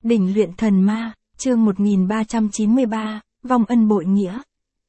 Đỉnh luyện thần ma, chương 1393, vong ân bội nghĩa.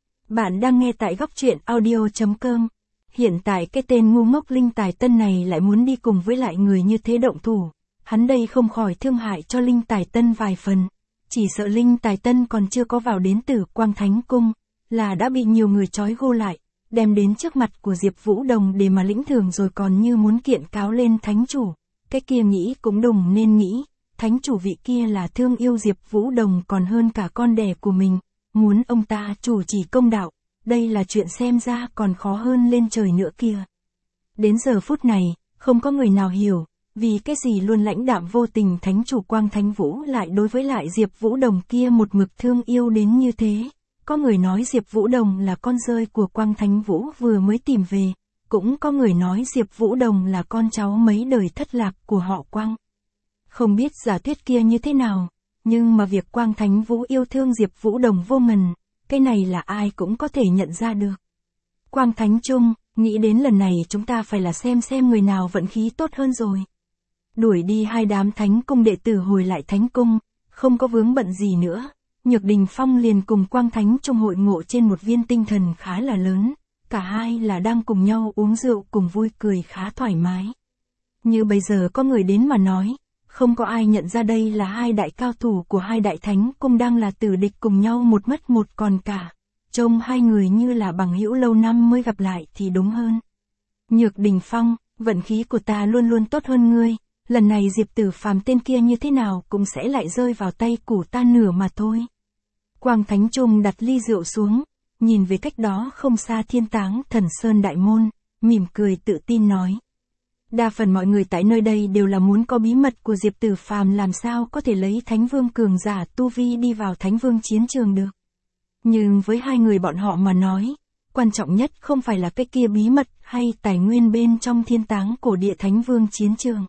Bạn đang nghe tại góc truyện audio.com. Hiện tại cái tên ngu ngốc Linh Tài Tân này lại muốn đi cùng với lại người như thế động thủ. Hắn đây không khỏi thương hại cho Linh Tài Tân vài phần. Chỉ sợ Linh Tài Tân còn chưa có vào đến Tử Quang Thánh Cung, là đã bị nhiều người trói gô lại, đem đến trước mặt của Diệp Vũ Đồng để mà lĩnh thưởng rồi còn như muốn kiện cáo lên thánh chủ. Cái kia nghĩ cũng đùng nên nghĩ. Thánh chủ vị kia là thương yêu Diệp Vũ Đồng còn hơn cả con đẻ của mình, muốn ông ta chủ trì công đạo, đây là chuyện xem ra còn khó hơn lên trời nữa kia. Đến giờ phút này, không có người nào hiểu, vì cái gì luôn lãnh đạm vô tình thánh chủ Quang Thánh Vũ lại đối với lại Diệp Vũ Đồng kia một mực thương yêu đến như thế. Có người nói Diệp Vũ Đồng là con rơi của Quang Thánh Vũ vừa mới tìm về, cũng có người nói Diệp Vũ Đồng là con cháu mấy đời thất lạc của họ Quang. Không biết giả thuyết kia như thế nào, nhưng mà việc Quang Thánh Vũ yêu thương Diệp Vũ Đồng vô ngần, cái này là ai cũng có thể nhận ra được. Quang Thánh Trung, nghĩ đến lần này chúng ta phải là xem người nào vận khí tốt hơn rồi. Đuổi đi hai đám thánh cung đệ tử hồi lại thánh cung, không có vướng bận gì nữa, Nhược Đình Phong liền cùng Quang Thánh Trung hội ngộ trên một viên tinh thần khá là lớn, cả hai là đang cùng nhau uống rượu cùng vui cười khá thoải mái. Như bây giờ có người đến mà nói, không có ai nhận ra đây là hai đại cao thủ của hai đại thánh cung đang là tử địch cùng nhau một mất một còn cả. Trông hai người như là bằng hữu lâu năm mới gặp lại thì đúng hơn. Nhược Đình Phong, vận khí của ta luôn luôn tốt hơn ngươi, lần này Diệp Tử Phàm tên kia như thế nào cũng sẽ lại rơi vào tay của ta nửa mà thôi. Quang Thánh Trung đặt ly rượu xuống, nhìn về cách đó không xa Thiên Táng Thần Sơn đại môn, mỉm cười tự tin nói. Đa phần mọi người tại nơi đây đều là muốn có bí mật của Diệp Tử Phàm làm sao có thể lấy Thánh Vương cường giả tu vi đi vào Thánh Vương chiến trường được. Nhưng với hai người bọn họ mà nói, quan trọng nhất không phải là cái kia bí mật hay tài nguyên bên trong Thiên Táng cổ địa Thánh Vương chiến trường,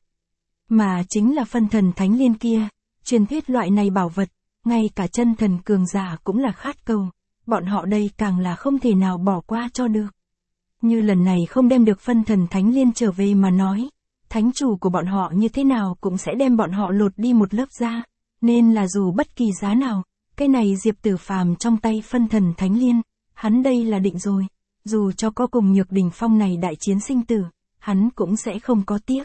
mà chính là phân thần thánh liên kia. Truyền thuyết loại này bảo vật, ngay cả chân thần cường giả cũng là khát cầu, bọn họ đây càng là không thể nào bỏ qua cho được. Như lần này không đem được phân thần thánh liên trở về mà nói, thánh chủ của bọn họ như thế nào cũng sẽ đem bọn họ lột đi một lớp da, nên là dù bất kỳ giá nào, cái này Diệp Tử Phàm trong tay phân thần thánh liên, hắn đây là định rồi, dù cho có cùng Nhược Đình Phong này đại chiến sinh tử, hắn cũng sẽ không có tiếc.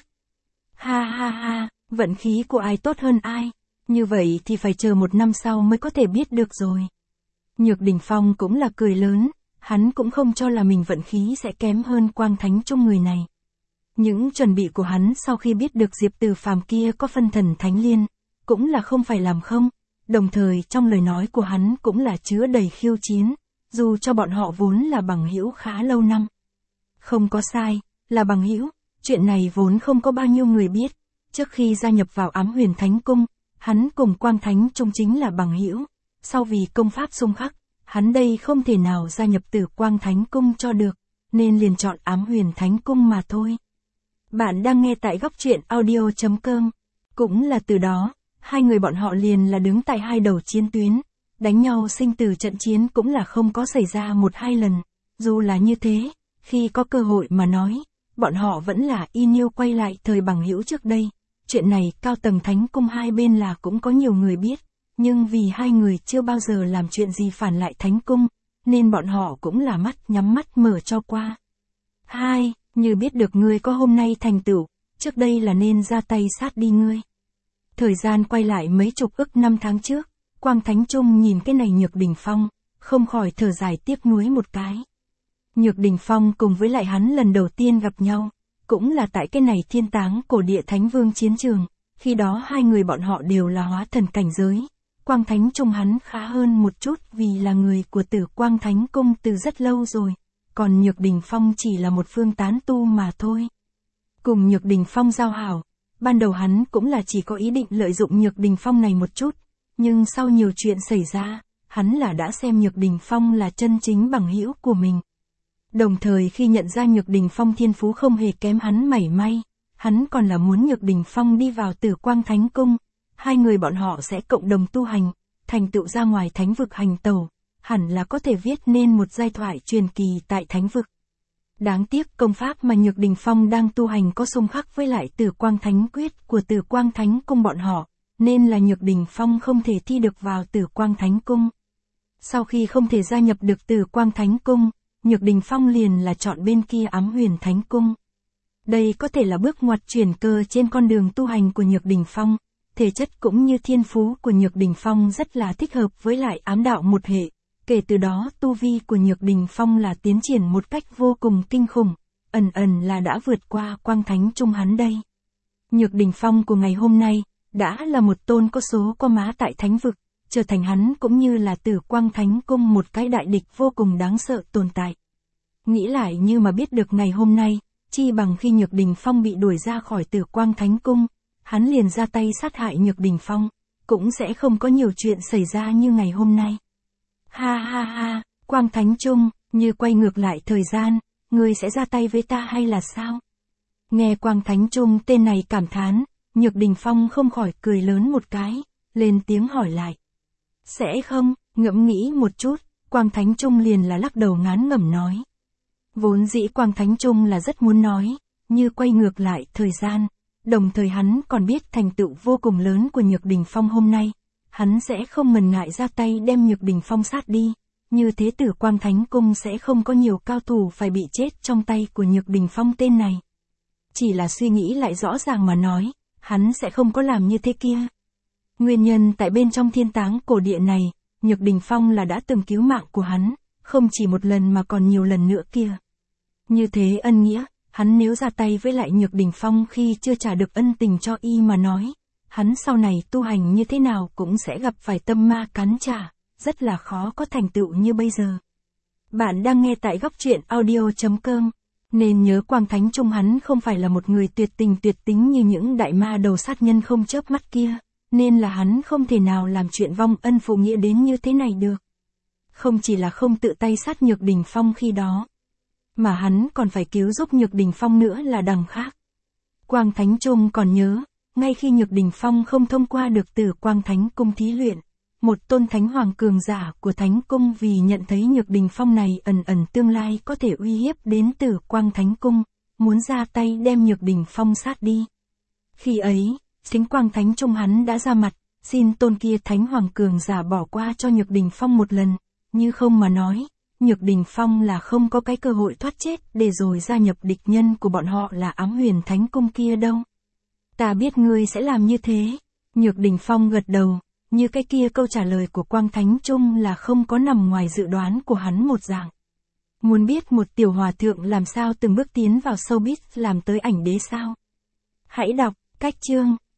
Ha ha ha, vận khí của ai tốt hơn ai, như vậy thì phải chờ một năm sau mới có thể biết được rồi. Nhược Đình Phong cũng là cười lớn. Hắn cũng không cho là mình vận khí sẽ kém hơn Quang Thánh Trung người này. Những chuẩn bị của hắn sau khi biết được Diệp Tử Phàm kia có phân thần thánh liên, cũng là không phải làm không, đồng thời trong lời nói của hắn cũng là chứa đầy khiêu chiến, dù cho bọn họ vốn là bằng hữu khá lâu năm. Không có sai, là bằng hữu, chuyện này vốn không có bao nhiêu người biết, trước khi gia nhập vào Ám Huyền Thánh Cung, hắn cùng Quang Thánh Trung chính là bằng hữu, sau vì công pháp xung khắc. Hắn đây không thể nào gia nhập Tử Quang Thánh Cung cho được, nên liền chọn Ám Huyền Thánh Cung mà thôi. Bạn đang nghe tại góc truyện audio.com. Cũng là từ đó, hai người bọn họ liền là đứng tại hai đầu chiến tuyến, đánh nhau sinh tử trận chiến cũng là không có xảy ra một hai lần. Dù là như thế, khi có cơ hội mà nói, bọn họ vẫn là y nhiêu quay lại thời bằng hữu trước đây. Chuyện này cao tầng Thánh Cung hai bên là cũng có nhiều người biết. Nhưng vì hai người chưa bao giờ làm chuyện gì phản lại Thánh Cung, nên bọn họ cũng là mắt nhắm mắt mở cho qua. Hai, như biết được ngươi có hôm nay thành tựu, trước đây là nên ra tay sát đi ngươi. Thời gian quay lại mấy chục ức năm tháng trước, Quang Thánh Trung nhìn cái này Nhược Đình Phong, không khỏi thở dài tiếc nuối một cái. Nhược Đình Phong cùng với lại hắn lần đầu tiên gặp nhau, cũng là tại cái này Thiên Táng cổ địa Thánh Vương chiến trường, khi đó hai người bọn họ đều là hóa thần cảnh giới. Quang Thánh Trung hắn khá hơn một chút vì là người của Tử Quang Thánh Cung từ rất lâu rồi, còn Nhược Đình Phong chỉ là một phương tán tu mà thôi. Cùng Nhược Đình Phong giao hảo, ban đầu hắn cũng là chỉ có ý định lợi dụng Nhược Đình Phong này một chút, nhưng sau nhiều chuyện xảy ra, hắn là đã xem Nhược Đình Phong là chân chính bằng hữu của mình. Đồng thời khi nhận ra Nhược Đình Phong thiên phú không hề kém hắn mảy may, hắn còn là muốn Nhược Đình Phong đi vào Tử Quang Thánh Cung. Hai người bọn họ sẽ cộng đồng tu hành, thành tựu ra ngoài thánh vực hành tẩu, hẳn là có thể viết nên một giai thoại truyền kỳ tại thánh vực. Đáng tiếc công pháp mà Nhược Đình Phong đang tu hành có xung khắc với lại Tử Quang Thánh Quyết của Tử Quang Thánh Cung bọn họ, nên là Nhược Đình Phong không thể thi được vào Tử Quang Thánh Cung. Sau khi không thể gia nhập được Tử Quang Thánh Cung, Nhược Đình Phong liền là chọn bên kia Ám Huyền Thánh Cung. Đây có thể là bước ngoặt chuyển cơ trên con đường tu hành của Nhược Đình Phong, thể chất cũng như thiên phú của Nhược Đình Phong rất là thích hợp với lại ám đạo một hệ. Kể từ đó tu vi của Nhược Đình Phong là tiến triển một cách vô cùng kinh khủng, ẩn ẩn là đã vượt qua Quang Thánh Trung hắn đây. Nhược Đình Phong của ngày hôm nay, đã là một tôn có số có má tại thánh vực, trở thành hắn cũng như là Tử Quang Thánh Cung một cái đại địch vô cùng đáng sợ tồn tại. Nghĩ lại như mà biết được ngày hôm nay, chi bằng khi Nhược Đình Phong bị đuổi ra khỏi Tử Quang Thánh Cung, hắn liền ra tay sát hại Nhược Đình Phong, cũng sẽ không có nhiều chuyện xảy ra như ngày hôm nay. Ha ha ha, Quang Thánh Trung, như quay ngược lại thời gian, ngươi sẽ ra tay với ta hay là sao? Nghe Quang Thánh Trung tên này cảm thán, Nhược Đình Phong không khỏi cười lớn một cái, lên tiếng hỏi lại. Sẽ không, ngẫm nghĩ một chút, Quang Thánh Trung liền là lắc đầu ngán ngẩm nói. Vốn dĩ Quang Thánh Trung là rất muốn nói, như quay ngược lại thời gian, đồng thời hắn còn biết thành tựu vô cùng lớn của Nhược Đình Phong hôm nay, hắn sẽ không ngần ngại ra tay đem Nhược Đình Phong sát đi, như thế Tử Quang Thánh Cung sẽ không có nhiều cao thủ phải bị chết trong tay của Nhược Đình Phong tên này. Chỉ là suy nghĩ lại rõ ràng mà nói, hắn sẽ không có làm như thế kia. Nguyên nhân tại bên trong Thiên Táng Cổ Địa này, Nhược Đình Phong là đã từng cứu mạng của hắn, không chỉ một lần mà còn nhiều lần nữa kia. Như thế ân nghĩa, hắn nếu ra tay với lại Nhược Đình Phong khi chưa trả được ân tình cho y mà nói, hắn sau này tu hành như thế nào cũng sẽ gặp phải tâm ma cắn trả, rất là khó có thành tựu như bây giờ. Bạn đang nghe tại Góc Truyện Audio.com, nên nhớ Quang Thánh Trung hắn không phải là một người tuyệt tình tuyệt tính như những đại ma đầu sát nhân không chớp mắt kia, nên là hắn không thể nào làm chuyện vong ân phụ nghĩa đến như thế này được. Không chỉ là không tự tay sát Nhược Đình Phong khi đó, mà hắn còn phải cứu giúp Nhược Đình Phong nữa là đằng khác. Quang Thánh Trung còn nhớ, ngay khi Nhược Đình Phong không thông qua được Tử Quang Thánh Cung thí luyện, một tôn thánh hoàng cường giả của Thánh Cung vì nhận thấy Nhược Đình Phong này ẩn ẩn tương lai có thể uy hiếp đến Tử Quang Thánh Cung, muốn ra tay đem Nhược Đình Phong sát đi. Khi ấy, chính Quang Thánh Trung hắn đã ra mặt, xin tôn kia thánh hoàng cường giả bỏ qua cho Nhược Đình Phong một lần, như không mà nói, Nhược Đình Phong là không có cái cơ hội thoát chết để rồi gia nhập địch nhân của bọn họ là Ám Huyền Thánh Cung kia đâu. Ta biết ngươi sẽ làm như thế. Nhược Đình Phong gật đầu, như cái kia câu trả lời của Quang Thánh Trung là không có nằm ngoài dự đoán của hắn một dạng. Muốn biết một tiểu hòa thượng làm sao từng bước tiến vào showbiz làm tới ảnh đế sao? Hãy đọc, cách chương.